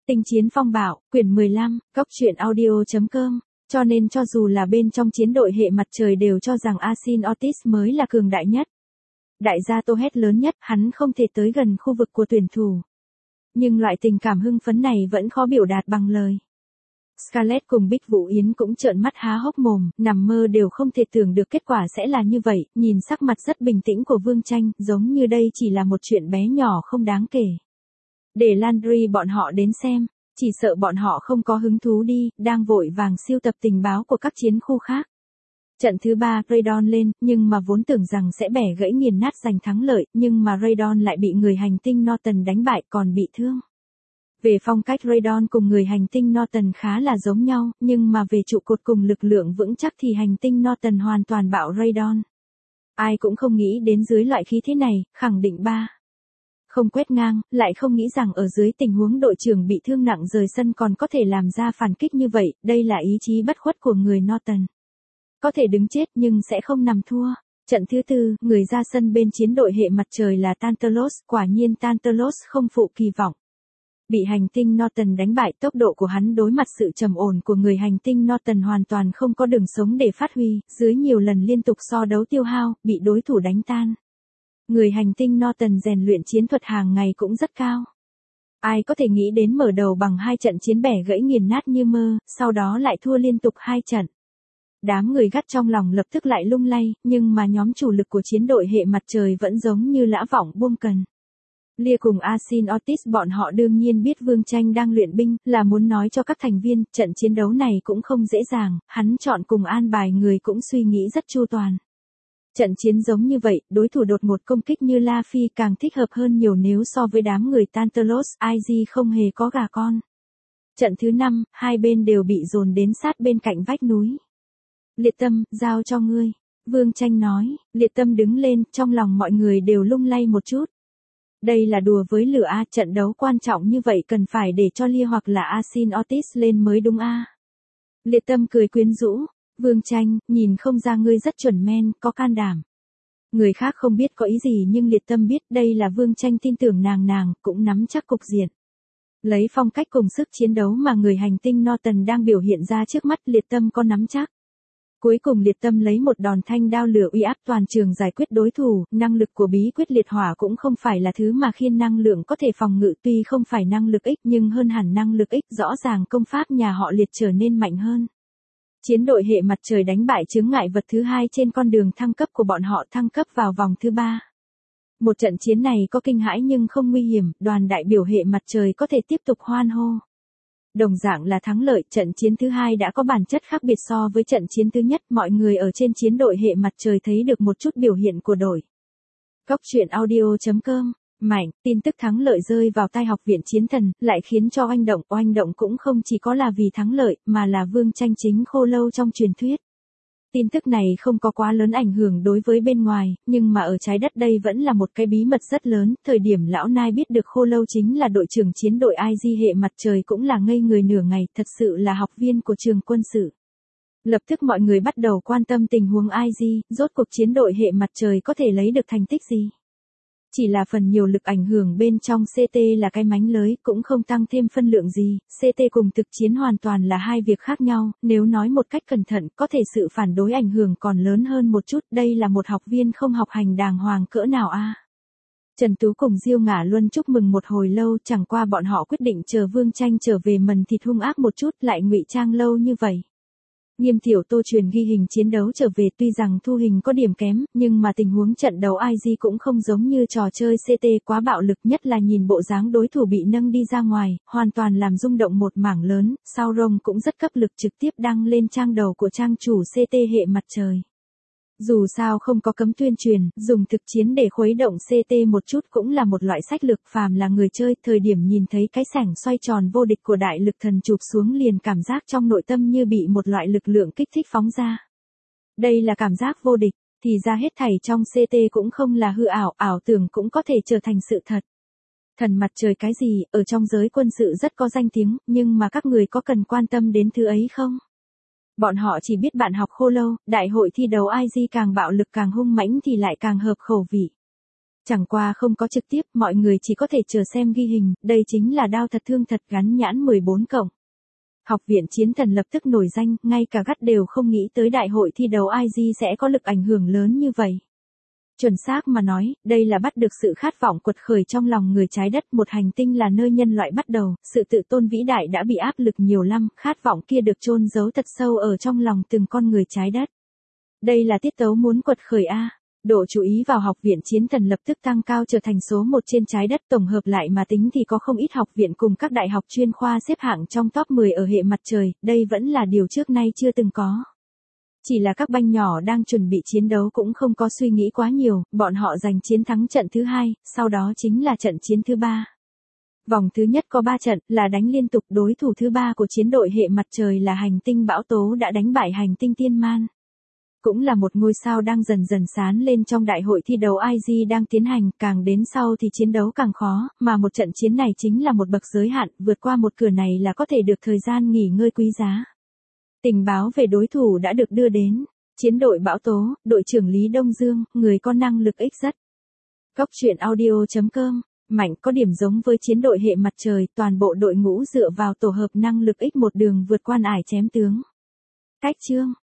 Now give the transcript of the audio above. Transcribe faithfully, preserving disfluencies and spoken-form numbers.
Tinh chiến phong bạo, quyển mười lăm, góc truyện audio chấm com. Cho nên cho dù là bên trong chiến đội hệ mặt trời đều cho rằng Asin Otis mới là cường đại nhất. Đại gia Tô hét lớn nhất, hắn không thể tới gần khu vực của tuyển thủ. Nhưng loại tình cảm hưng phấn này vẫn khó biểu đạt bằng lời. Scarlett cùng Bích Vũ Yến cũng trợn mắt há hốc mồm, nằm mơ đều không thể tưởng được kết quả sẽ là như vậy, nhìn sắc mặt rất bình tĩnh của Vương Tranh, giống như đây chỉ là một chuyện bé nhỏ không đáng kể. Để Landry bọn họ đến xem, chỉ sợ bọn họ không có hứng thú đi, đang vội vàng siêu tập tình báo của các chiến khu khác. Trận thứ ba, Raydon lên, nhưng mà vốn tưởng rằng sẽ bẻ gãy nghiền nát giành thắng lợi, nhưng mà Raydon lại bị người hành tinh Norton đánh bại còn bị thương. Về phong cách Raydon cùng người hành tinh Norton khá là giống nhau, nhưng mà về trụ cột cùng lực lượng vững chắc thì hành tinh Norton hoàn toàn bạo Raydon. Ai cũng không nghĩ đến dưới loại khí thế này, khẳng định ba. Không quét ngang, lại không nghĩ rằng ở dưới tình huống đội trưởng bị thương nặng rời sân còn có thể làm ra phản kích như vậy, đây là ý chí bất khuất của người Norton. Có thể đứng chết nhưng sẽ không nằm thua. Trận thứ tư, người ra sân bên chiến đội hệ mặt trời là Tantalos, quả nhiên Tantalos không phụ kỳ vọng. Bị hành tinh Norton đánh bại, tốc độ của hắn đối mặt sự trầm ổn của người hành tinh Norton hoàn toàn không có đường sống để phát huy, dưới nhiều lần liên tục so đấu tiêu hao, bị đối thủ đánh tan. Người hành tinh Norton rèn luyện chiến thuật hàng ngày cũng rất cao. Ai có thể nghĩ đến mở đầu bằng hai trận chiến bẻ gãy nghiền nát như mơ, sau đó lại thua liên tục hai trận. Đám người gắt trong lòng lập tức lại lung lay, nhưng mà nhóm chủ lực của chiến đội hệ mặt trời vẫn giống như lã vọng buông cần. Lia cùng Asin Otis bọn họ đương nhiên biết Vương Tranh đang luyện binh, là muốn nói cho các thành viên, trận chiến đấu này cũng không dễ dàng, hắn chọn cùng an bài người cũng suy nghĩ rất chu toàn. Trận chiến giống như vậy, đối thủ đột ngột công kích như La Phi càng thích hợp hơn nhiều nếu so với đám người Tantalos, i giê không hề có gà con. Trận thứ năm, hai bên đều bị dồn đến sát bên cạnh vách núi. Liệt Tâm, giao cho ngươi. Vương Tranh nói, Liệt Tâm đứng lên, trong lòng mọi người đều lung lay một chút. Đây là đùa với lửa A, trận đấu quan trọng như vậy cần phải để cho Lia hoặc là Asin Otis lên mới đúng A. Liệt Tâm cười quyến rũ. Vương Tranh, nhìn không ra ngươi rất chuẩn men, có can đảm. Người khác không biết có ý gì nhưng Liệt Tâm biết đây là Vương Tranh tin tưởng nàng nàng, cũng nắm chắc cục diện. Lấy phong cách cùng sức chiến đấu mà người hành tinh Norton đang biểu hiện ra trước mắt, Liệt Tâm có nắm chắc. Cuối cùng Liệt Tâm lấy một đòn thanh đao lửa uy áp toàn trường giải quyết đối thủ, năng lực của bí quyết liệt hỏa cũng không phải là thứ mà khiên năng lượng có thể phòng ngự, tuy không phải năng lực ích nhưng hơn hẳn năng lực ích, rõ ràng công pháp nhà họ Liệt trở nên mạnh hơn. Chiến đội hệ mặt trời đánh bại chướng ngại vật thứ hai trên con đường thăng cấp của bọn họ, thăng cấp vào vòng thứ ba. Một trận chiến này có kinh hãi nhưng không nguy hiểm, đoàn đại biểu hệ mặt trời có thể tiếp tục hoan hô. Đồng dạng là thắng lợi, trận chiến thứ hai đã có bản chất khác biệt so với trận chiến thứ nhất, mọi người ở trên chiến đội hệ mặt trời thấy được một chút biểu hiện của đội. Góc truyện audio chấm com. Mạnh, tin tức thắng lợi rơi vào tai học viện chiến thần, lại khiến cho oanh động, oanh động cũng không chỉ có là vì thắng lợi, mà là Vương Tranh chính khô lâu trong truyền thuyết. Tin tức này không có quá lớn ảnh hưởng đối với bên ngoài, nhưng mà ở trái đất đây vẫn là một cái bí mật rất lớn, thời điểm lão Nai biết được khô lâu chính là đội trưởng chiến đội i giê hệ mặt trời cũng là ngây người nửa ngày, thật sự là học viên của trường quân sự. Lập tức mọi người bắt đầu quan tâm tình huống i giê, rốt cuộc chiến đội hệ mặt trời có thể lấy được thành tích gì. Chỉ là phần nhiều lực ảnh hưởng bên trong xê tê là cái mánh lới, cũng không tăng thêm phân lượng gì, xê tê cùng thực chiến hoàn toàn là hai việc khác nhau, nếu nói một cách cẩn thận, có thể sự phản đối ảnh hưởng còn lớn hơn một chút, đây là một học viên không học hành đàng hoàng cỡ nào a. Trần Tú cùng Diêu Ngả Luân chúc mừng một hồi lâu, chẳng qua bọn họ quyết định chờ Vương Tranh trở về mần thịt hung ác một chút, lại ngụy trang lâu như vậy. Nghiêm Tiểu Tô truyền ghi hình chiến đấu trở về, tuy rằng thu hình có điểm kém, nhưng mà tình huống trận đấu i giê cũng không giống như trò chơi xê tê quá bạo lực, nhất là nhìn bộ dáng đối thủ bị nâng đi ra ngoài, hoàn toàn làm rung động một mảng lớn, sao Rong cũng rất cấp lực trực tiếp đăng lên trang đầu của trang chủ xê tê hệ mặt trời. Dù sao không có cấm tuyên truyền, dùng thực chiến để khuấy động xê tê một chút cũng là một loại sách lược, phàm là người chơi, thời điểm nhìn thấy cái sảnh xoay tròn vô địch của đại lực thần chụp xuống liền cảm giác trong nội tâm như bị một loại lực lượng kích thích phóng ra. Đây là cảm giác vô địch, thì ra hết thảy trong xê tê cũng không là hư ảo, ảo tưởng cũng có thể trở thành sự thật. Thần mặt trời cái gì, ở trong giới quân sự rất có danh tiếng, nhưng mà các người có cần quan tâm đến thứ ấy không? Bọn họ chỉ biết bạn học khô lâu, đại hội thi đấu i giê càng bạo lực càng hung mãnh thì lại càng hợp khẩu vị. Chẳng qua không có trực tiếp, mọi người chỉ có thể chờ xem ghi hình, đây chính là đao thật thương thật gắn nhãn mười bốn cộng. Học viện Chiến Thần lập tức nổi danh, ngay cả gắt đều không nghĩ tới đại hội thi đấu i giê sẽ có lực ảnh hưởng lớn như vậy. Chuẩn xác mà nói, đây là bắt được sự khát vọng quật khởi trong lòng người trái đất, một hành tinh là nơi nhân loại bắt đầu, sự tự tôn vĩ đại đã bị áp lực nhiều năm, khát vọng kia được chôn giấu thật sâu ở trong lòng từng con người trái đất. Đây là tiết tấu muốn quật khởi a. Độ chú ý vào Học viện Chiến Thần lập tức tăng cao trở thành số một trên trái đất, tổng hợp lại mà tính thì có không ít học viện cùng các đại học chuyên khoa xếp hạng trong top mười ở hệ mặt trời, đây vẫn là điều trước nay chưa từng có. Chỉ là các bang nhỏ đang chuẩn bị chiến đấu cũng không có suy nghĩ quá nhiều, bọn họ giành chiến thắng trận thứ hai, sau đó chính là trận chiến thứ ba. Vòng thứ nhất có ba trận, là đánh liên tục, đối thủ thứ ba của chiến đội hệ mặt trời là hành tinh Bão Tố đã đánh bại hành tinh Tiên Man. Cũng là một ngôi sao đang dần dần sáng lên trong đại hội thi đấu i giê đang tiến hành, càng đến sau thì chiến đấu càng khó, mà một trận chiến này chính là một bậc giới hạn, vượt qua một cửa này là có thể được thời gian nghỉ ngơi quý giá. Tình báo về đối thủ đã được đưa đến. Chiến đội Bão Tố, đội trưởng Lý Đông Dương, người có năng lực ích rất. Góc truyện audio chấm com, mạnh có điểm giống với chiến đội hệ mặt trời, toàn bộ đội ngũ dựa vào tổ hợp năng lực ích một đường vượt qua ải chém tướng. Cách chương